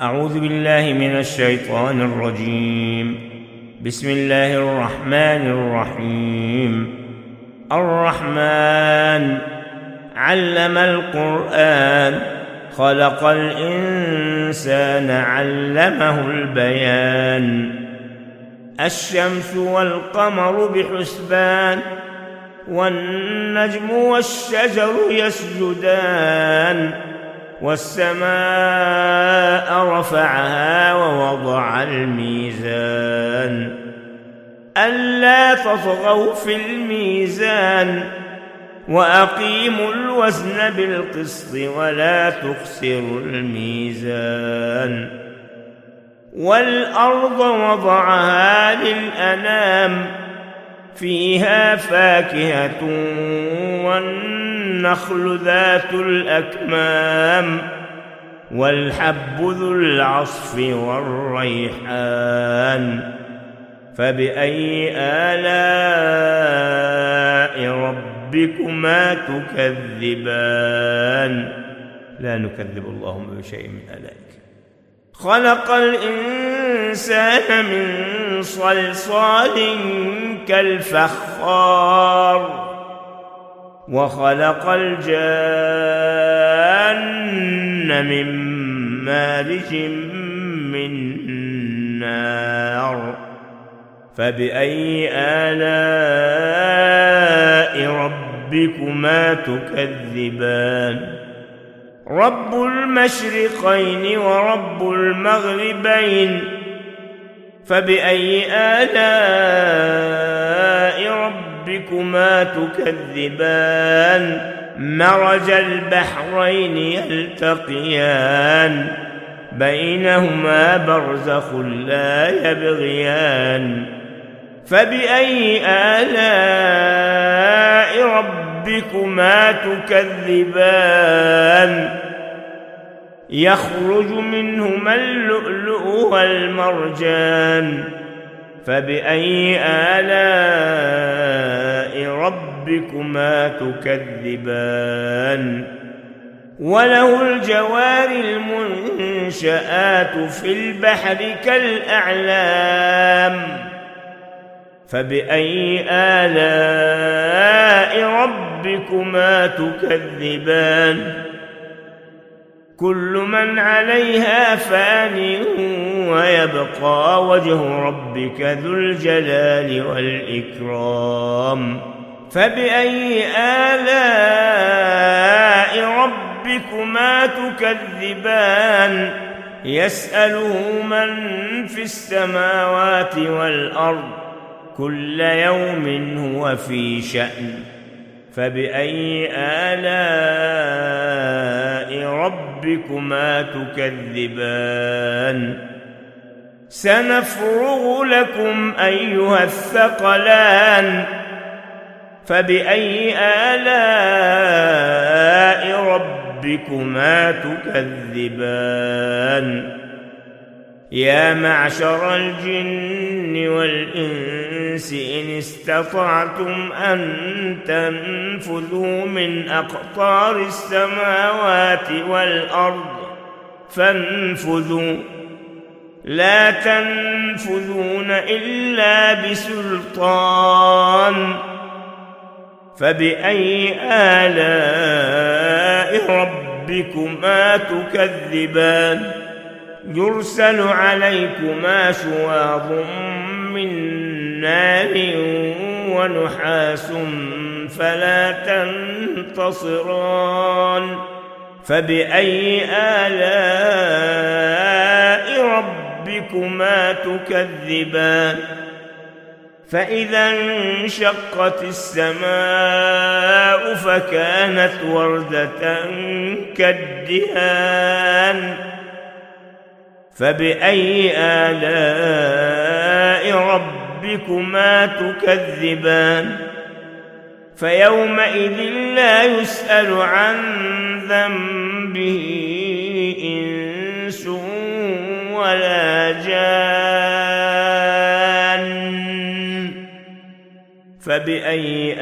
أعوذ بالله من الشيطان الرجيم. بسم الله الرحمن الرحيم. الرحمن علم القرآن، خلق الإنسان، علمه البيان. الشمس والقمر بحسبان، والنجم والشجر يسجدان. والسماء رفعها ووضع الميزان، ألا تطغوا في الميزان، وأقيموا الوزن بالقسط ولا تخسروا الميزان. والأرض وضعها للأنام، فيها فاكهة والنخل ذات الأكمام، والحب ذو العصف والريحان. فبأي آلاء ربكما تكذبان؟ لا نكذب اللهم بشيء من آلائك. خلق الإنسان من صلصال كالفخار، وخلق الجان من مارج من نار. فبأي آلاء ربكما تكذبان؟ رب المشرقين ورب المغربين، فبأي آلاء ربكما تكذبان؟ مرج البحرين يلتقيان، بينهما برزخ لا يبغيان. فبأي آلاء ربكما تكذبان؟ يخرج منهما اللؤلؤ والمرجان. فبأي آلاء ربكما تكذبان؟ وله الجوار المنشآت في البحر كالأعلام. فبأي آلاء ربكما تكذبان؟ كل من عليها فان، ويبقى وجه ربك ذو الجلال والإكرام. فبأي آلاء ربكما تكذبان؟ يسأله من في السماوات والأرض، كل يوم هو في شأن. فبأي آلاء ربكما تكذبان؟ سنفرغ لكم أيها الثقلان. فبأي آلاء ربكما تكذبان؟ يا معشر الجن والإنس إن استطعتم أن تنفذوا من أقطار السماوات والأرض فانفذوا، لا تنفذون إلا بسلطان. فبأي آلاء ربكما تكذبان؟ يرسل عليكما شواظ من نار ونحاس فلا تنتصران. فبأي آلاء ربكما تكذبان؟ فإذا انشقت السماء فكانت وردة كالدهان. فبأي آلاء ربكما تكذبان؟ فيومئذ لا يسأل عن ذنبه إنس ولا جان. فبأي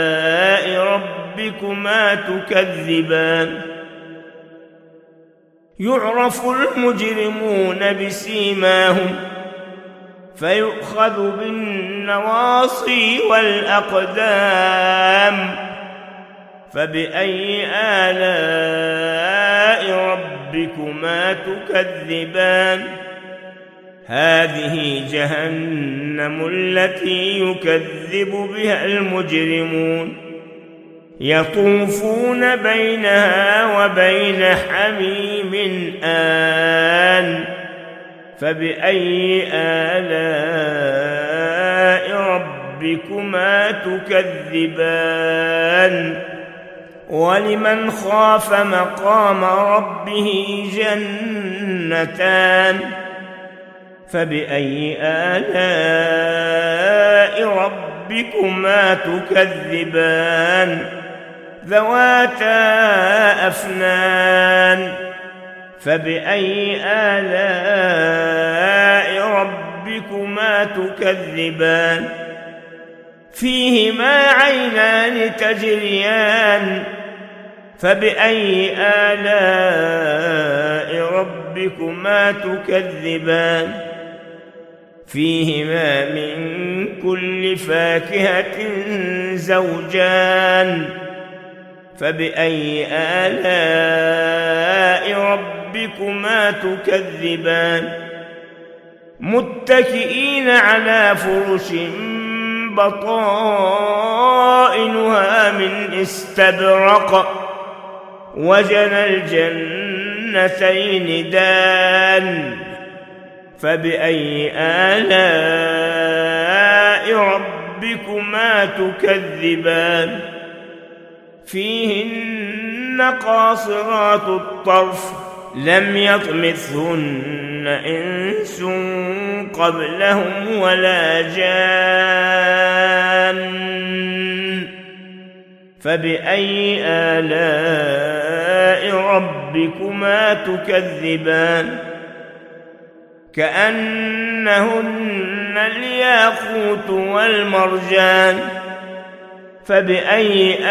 آلاء ربكما تكذبان؟ يعرف المجرمون بسيماهم فيؤخذ بالنواصي والأقدام فبأي آلاء ربكما تكذبان هذه جهنم التي يكذب بها المجرمون يطوفون بينها وبين حميم آن فبأي آلاء ربكما تكذبان ولمن خاف مقام ربه جنتان فبأي آلاء ربكما تكذبان ذواتا أفنان فبأي آلاء ربكما تكذبان فيهما عينان تجريان فبأي آلاء ربكما تكذبان فيهما من كل فاكهة زوجان فبأي آلاء ربكما تكذبان متكئين على فرش بطائنها من استبرق وجنى الجنتين دان فبأي آلاء ربكما تكذبان فيهن قاصرات الطرف لم يطمثهن إنس قبلهم ولا جان فبأي آلاء ربكما تكذبان كأنهن الياقوت والمرجان فبأي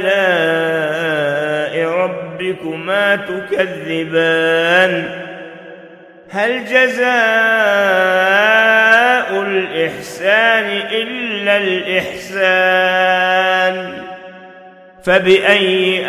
آلاء ربكما تكذبان هل جزاء الإحسان إلا الإحسان فبأي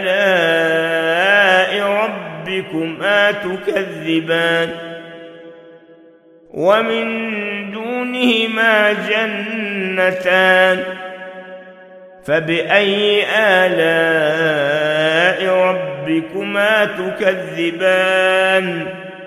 آلاء ربكما تكذبان ومن دونهما جنتان فبأي آلاء ربكما تكذبان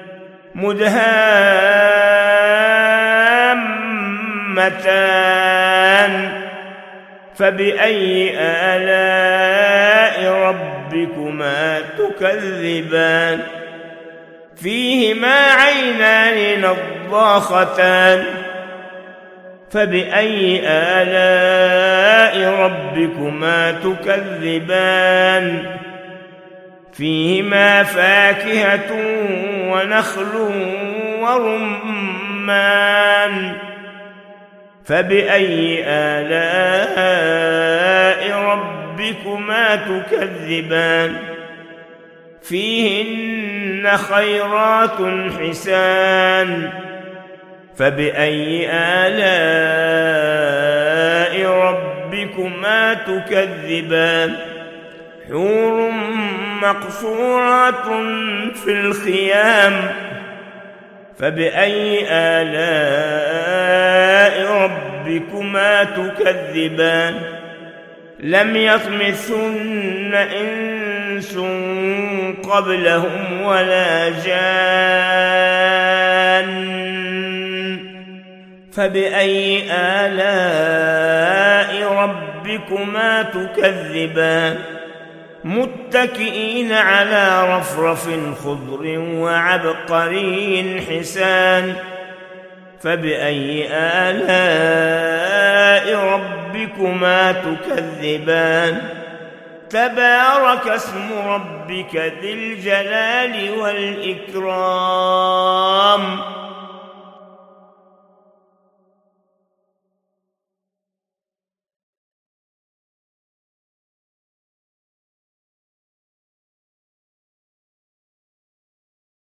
مدهامتان فبأي آلاء ربكما تكذبان فيهما عينان نضاختان فبأي آلاء ربكما تكذبان فيهما فاكهة ونخل ورمان فبأي آلاء ربكما تكذبان فيهن خيرات حسان فبأي آلاء ربكما تكذبان حور مقصورات في الخيام فبأي آلاء ربكما تكذبان لم يطمثهن إنس قبلهم ولا جان فبأي آلاء ربكما تكذبان متكئين على رفرف خضر وعبقري حسان فبأي آلاء ربكما تكذبان تبارك اسم ربك ذي الجلال والإكرام